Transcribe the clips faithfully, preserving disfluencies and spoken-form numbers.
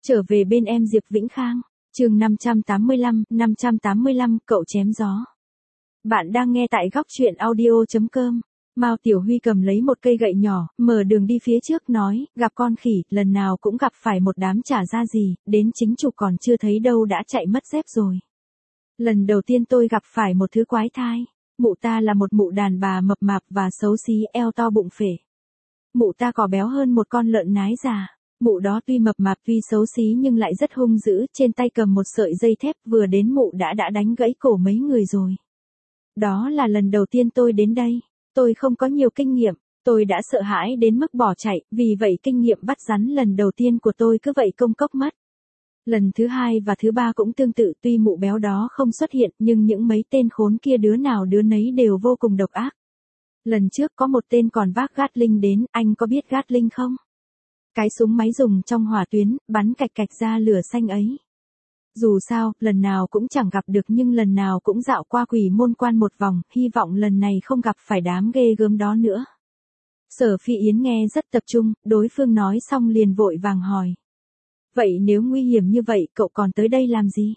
Trở về bên em Diệp Vĩnh Khang, chương năm trăm tám mươi lăm, năm trăm tám mươi lăm, cậu chém gió. Bạn đang nghe tại góc truyện audio chấm com. Mao Tiểu Huy cầm lấy một cây gậy nhỏ, mở đường đi phía trước nói, gặp con khỉ, lần nào cũng gặp phải một đám chả ra gì, đến chính chủ còn chưa thấy đâu đã chạy mất dép rồi. Lần đầu tiên tôi gặp phải một thứ quái thai, mụ ta là một mụ đàn bà mập mạp và xấu xí, eo to bụng phể. Mụ ta cò béo hơn một con lợn nái già. Mụ đó tuy mập mạp tuy xấu xí nhưng lại rất hung dữ, trên tay cầm một sợi dây thép, vừa đến mụ đã đã đánh gãy cổ mấy người rồi. Đó là lần đầu tiên tôi đến đây, tôi không có nhiều kinh nghiệm, tôi đã sợ hãi đến mức bỏ chạy, vì vậy kinh nghiệm bắt rắn lần đầu tiên của tôi cứ vậy công cốc mất. Lần thứ hai và thứ ba cũng tương tự, tuy mụ béo đó không xuất hiện nhưng những mấy tên khốn kia đứa nào đứa nấy đều vô cùng độc ác. Lần trước có một tên còn vác Gatling đến, anh có biết Gatling không? Cái súng máy dùng trong hỏa tuyến, bắn cạch cạch ra lửa xanh ấy. Dù sao, lần nào cũng chẳng gặp được nhưng lần nào cũng dạo qua Quỷ Môn Quan một vòng, hy vọng lần này không gặp phải đám ghê gớm đó nữa. Sở Phi Yến nghe rất tập trung, đối phương nói xong liền vội vàng hỏi. Vậy nếu nguy hiểm như vậy, cậu còn tới đây làm gì?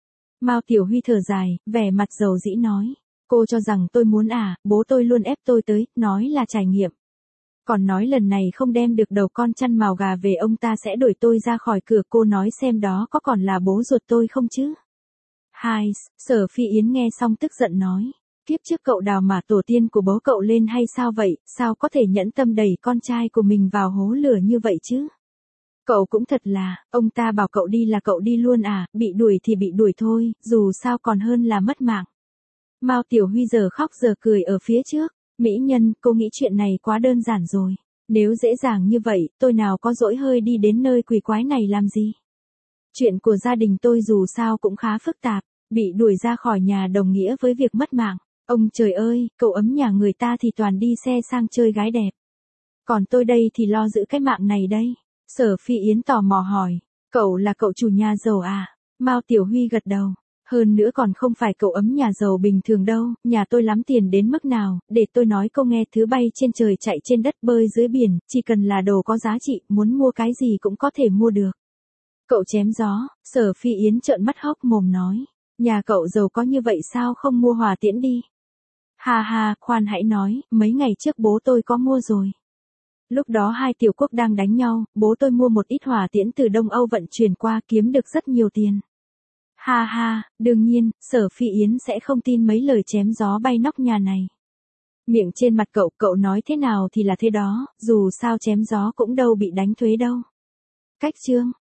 Mao Tiểu Huy thở dài, vẻ mặt dầu dĩ nói. Cô cho rằng tôi muốn à, bố tôi luôn ép tôi tới, nói là trải nghiệm. Còn nói lần này không đem được đầu con chăn mào gà về ông ta sẽ đuổi tôi ra khỏi cửa, cô nói xem đó có còn là bố ruột tôi không chứ? Hai, Sở Phi Yến nghe xong tức giận nói. Kiếp trước cậu đào mả tổ tiên của bố cậu lên hay sao vậy, sao có thể nhẫn tâm đẩy con trai của mình vào hố lửa như vậy chứ? Cậu cũng thật là, ông ta bảo cậu đi là cậu đi luôn à, bị đuổi thì bị đuổi thôi, dù sao còn hơn là mất mạng. Mao Tiểu Huy giờ khóc giờ cười ở phía trước. Mỹ nhân, cô nghĩ chuyện này quá đơn giản rồi. Nếu dễ dàng như vậy, tôi nào có dỗi hơi đi đến nơi quỷ quái này làm gì? Chuyện của gia đình tôi dù sao cũng khá phức tạp, bị đuổi ra khỏi nhà đồng nghĩa với việc mất mạng. Ông trời ơi, cậu ấm nhà người ta thì toàn đi xe sang chơi gái đẹp. Còn tôi đây thì lo giữ cái mạng này đây. Sở Phi Yến tò mò hỏi, cậu là cậu chủ nhà giàu à? Mao Tiểu Huy gật đầu. Hơn nữa còn không phải cậu ấm nhà giàu bình thường đâu, nhà tôi lắm tiền đến mức nào, để tôi nói câu nghe, thứ bay trên trời chạy trên đất bơi dưới biển, chỉ cần là đồ có giá trị, muốn mua cái gì cũng có thể mua được. Cậu chém gió, Sở Phi Yến trợn mắt hốc mồm nói, nhà cậu giàu có như vậy sao không mua hỏa tiễn đi? Ha ha, khoan hãy nói, mấy ngày trước bố tôi có mua rồi. Lúc đó hai tiểu quốc đang đánh nhau, bố tôi mua một ít hỏa tiễn từ Đông Âu vận chuyển qua, kiếm được rất nhiều tiền. Ha ha, đương nhiên, Sở Phi Yến sẽ không tin mấy lời chém gió bay nóc nhà này. Miệng trên mặt cậu, cậu nói thế nào thì là thế đó, dù sao chém gió cũng đâu bị đánh thuế đâu. Cách chương.